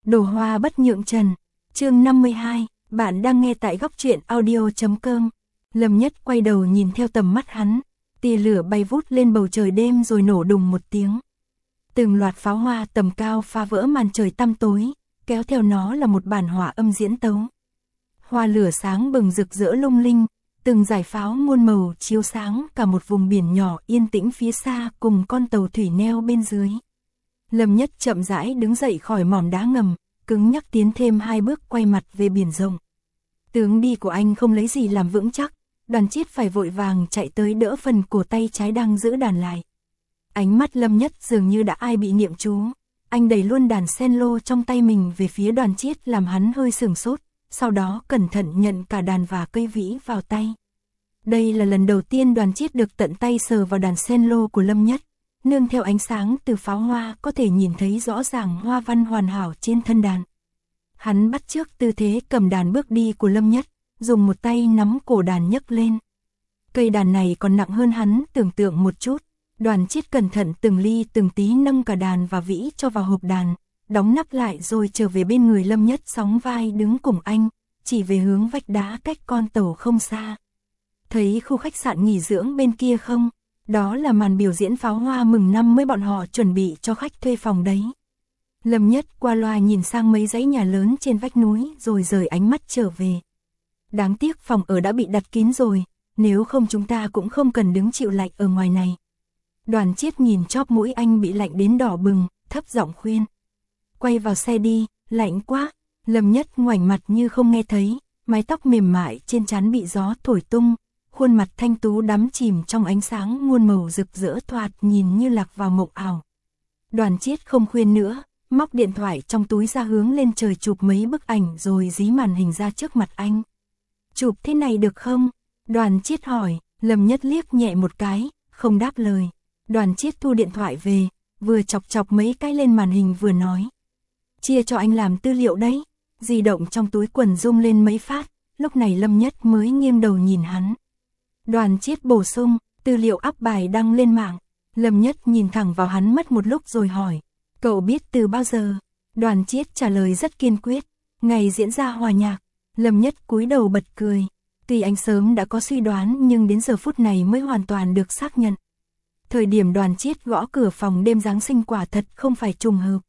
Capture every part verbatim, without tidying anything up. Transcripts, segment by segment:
Đồ hoa bất nhượng trần. Chương năm mươi hai, bạn đang nghe tại góc truyện audio chấm com. Lâm Nhất quay đầu nhìn theo tầm mắt hắn, tia lửa bay vút lên bầu trời đêm rồi nổ đùng một tiếng. Từng loạt pháo hoa tầm cao phá vỡ màn trời tăm tối, kéo theo nó là một bản hòa âm diễn tấu. Hoa lửa sáng bừng rực rỡ lung linh, từng dải pháo muôn màu chiếu sáng cả một vùng biển nhỏ yên tĩnh phía xa cùng con tàu thủy neo bên dưới. Lâm Nhất chậm rãi đứng dậy khỏi mỏm đá ngầm, cứng nhắc tiến thêm hai bước quay mặt về biển rộng. Tướng đi của anh không lấy gì làm vững chắc, Đoàn Chiết phải vội vàng chạy tới đỡ phần cổ tay trái đang giữ đàn lại. Ánh mắt Lâm Nhất dường như đã ai bị niệm chú, anh đẩy luôn đàn cello trong tay mình về phía Đoàn Chiết làm hắn hơi sửng sốt, sau đó cẩn thận nhận cả đàn và cây vĩ vào tay. Đây là lần đầu tiên Đoàn Chiết được tận tay sờ vào đàn cello của Lâm Nhất, nương theo ánh sáng từ pháo hoa có thể nhìn thấy rõ ràng hoa văn hoàn hảo trên thân đàn. Hắn bắt chước tư thế cầm đàn bước đi của Lâm Nhất, dùng một tay nắm cổ đàn nhấc lên. Cây đàn này còn nặng hơn hắn tưởng tượng một chút. Đoàn Chiết cẩn thận từng ly từng tí nâng cả đàn và vĩ cho vào hộp đàn, đóng nắp lại rồi trở về bên người Lâm Nhất sóng vai đứng cùng anh, chỉ về hướng vách đá cách con tàu không xa. Thấy khu khách sạn nghỉ dưỡng bên kia không? Đó là màn biểu diễn pháo hoa mừng năm mới bọn họ chuẩn bị cho khách thuê phòng đấy. Lâm Nhất qua loa nhìn sang mấy dãy nhà lớn trên vách núi rồi rời ánh mắt trở về. Đáng tiếc phòng ở đã bị đặt kín rồi, nếu không chúng ta cũng không cần đứng chịu lạnh ở ngoài này. Đoàn Chiết nhìn chóp mũi anh bị lạnh đến đỏ bừng, thấp giọng khuyên. Quay vào xe đi, lạnh quá. Lâm Nhất ngoảnh mặt như không nghe thấy, mái tóc mềm mại trên trán bị gió thổi tung, khuôn mặt thanh tú đắm chìm trong ánh sáng muôn màu rực rỡ thoạt nhìn như lạc vào mộng ảo. Đoàn Chiết không khuyên nữa, móc điện thoại trong túi ra hướng lên trời chụp mấy bức ảnh rồi dí màn hình ra trước mặt anh. Chụp thế này được không? Đoàn Chiết hỏi. Lâm Nhất liếc nhẹ một cái, không đáp lời. Đoàn Chiết thu điện thoại về, vừa chọc chọc mấy cái lên màn hình vừa nói. Chia cho anh làm tư liệu đấy. Di động trong túi quần rung lên mấy phát, lúc này Lâm Nhất mới nghiêng đầu nhìn hắn. Đoàn Chiết bổ sung, tư liệu up bài đăng lên mạng. Lâm Nhất nhìn thẳng vào hắn mất một lúc rồi hỏi. Cậu biết từ bao giờ? Đoàn Chiết trả lời rất kiên quyết. Ngày diễn ra hòa nhạc. Lâm Nhất cúi đầu bật cười. Tuy anh sớm đã có suy đoán nhưng đến giờ phút này mới hoàn toàn được xác nhận. Thời điểm Đoàn Chiết gõ cửa phòng đêm Giáng sinh quả thật không phải trùng hợp.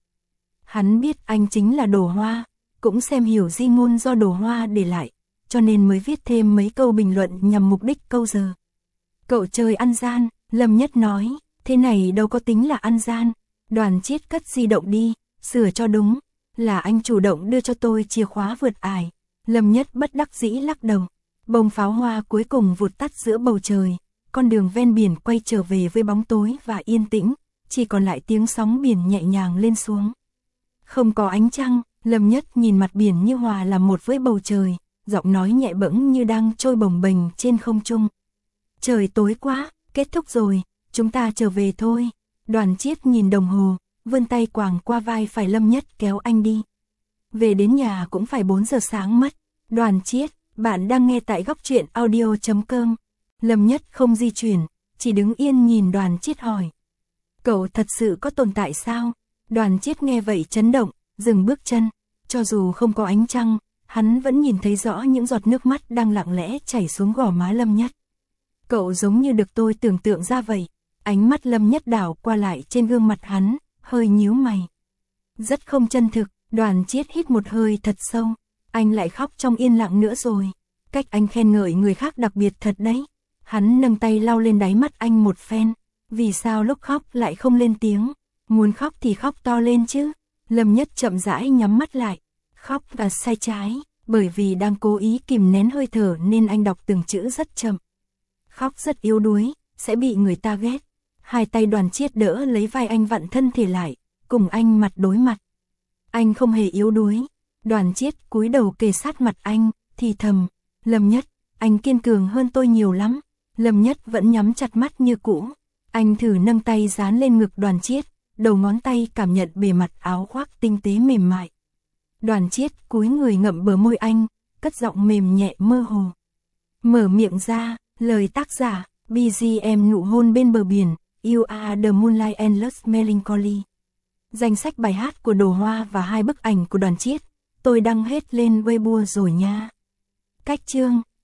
Hắn biết anh chính là Đồ Hoa, cũng xem hiểu di ngôn do Đồ Hoa để lại, cho nên mới viết thêm mấy câu bình luận nhằm mục đích câu giờ. Cậu chơi ăn gian, Lâm Nhất nói, thế này đâu có tính là ăn gian. Đoàn Chiết cất di động đi, sửa cho đúng, là anh chủ động đưa cho tôi chìa khóa vượt ải. Lâm Nhất bất đắc dĩ lắc đầu, bông pháo hoa cuối cùng vụt tắt giữa bầu trời. Con đường ven biển quay trở về với bóng tối và yên tĩnh, chỉ còn lại tiếng sóng biển nhẹ nhàng lên xuống. Không có ánh trăng, Lâm Nhất nhìn mặt biển như hòa làm một với bầu trời, giọng nói nhẹ bẫng như đang trôi bồng bềnh trên không trung. Trời tối quá, kết thúc rồi, chúng ta trở về thôi. Đoàn Chiết nhìn đồng hồ, vươn tay quàng qua vai phải Lâm Nhất kéo anh đi. Về đến nhà cũng phải bốn giờ sáng mất. Đoàn Chiết, bạn đang nghe tại góc truyện audio chấm com. Lâm Nhất không di chuyển, chỉ đứng yên nhìn Đoàn Chiết hỏi. Cậu thật sự có tồn tại sao? Đoàn Chiết nghe vậy chấn động, dừng bước chân. Cho dù không có ánh trăng, hắn vẫn nhìn thấy rõ những giọt nước mắt đang lặng lẽ chảy xuống gò má Lâm Nhất. Cậu giống như được tôi tưởng tượng ra vậy. Ánh mắt Lâm Nhất đảo qua lại trên gương mặt hắn, hơi nhíu mày. Rất không chân thực. Đoàn Chiết hít một hơi thật sâu. Anh lại khóc trong yên lặng nữa rồi. Cách anh khen ngợi người khác đặc biệt thật đấy. Hắn nâng tay lau lên đáy mắt anh một phen. Vì sao lúc khóc lại không lên tiếng? Muốn khóc thì khóc to lên chứ. Lâm Nhất chậm rãi nhắm mắt lại. Khóc là sai trái. Bởi vì đang cố ý kìm nén hơi thở nên anh đọc từng chữ rất chậm. Khóc rất yếu đuối, sẽ bị người ta ghét. Hai tay Đoàn Chiết đỡ lấy vai anh vặn thân thể lại, cùng anh mặt đối mặt. Anh không hề yếu đuối. Đoàn Chiết cúi đầu kề sát mặt anh, thì thầm. Lâm Nhất, anh kiên cường hơn tôi nhiều lắm. Lâm Nhất vẫn nhắm chặt mắt như cũ. Anh thử nâng tay dán lên ngực Đoàn Chiết, đầu ngón tay cảm nhận bề mặt áo khoác tinh tế mềm mại. Đoàn Chiết cúi người ngậm bờ môi anh, cất giọng mềm nhẹ mơ hồ. Mở miệng ra, lời tác giả, bê giê em nụ hôn bên bờ biển, You are the moonlight endless melancholy. Danh sách bài hát của Đồ Hoa và hai bức ảnh của Đoàn Chiết, tôi đăng hết lên Weibo rồi nha. Cách chương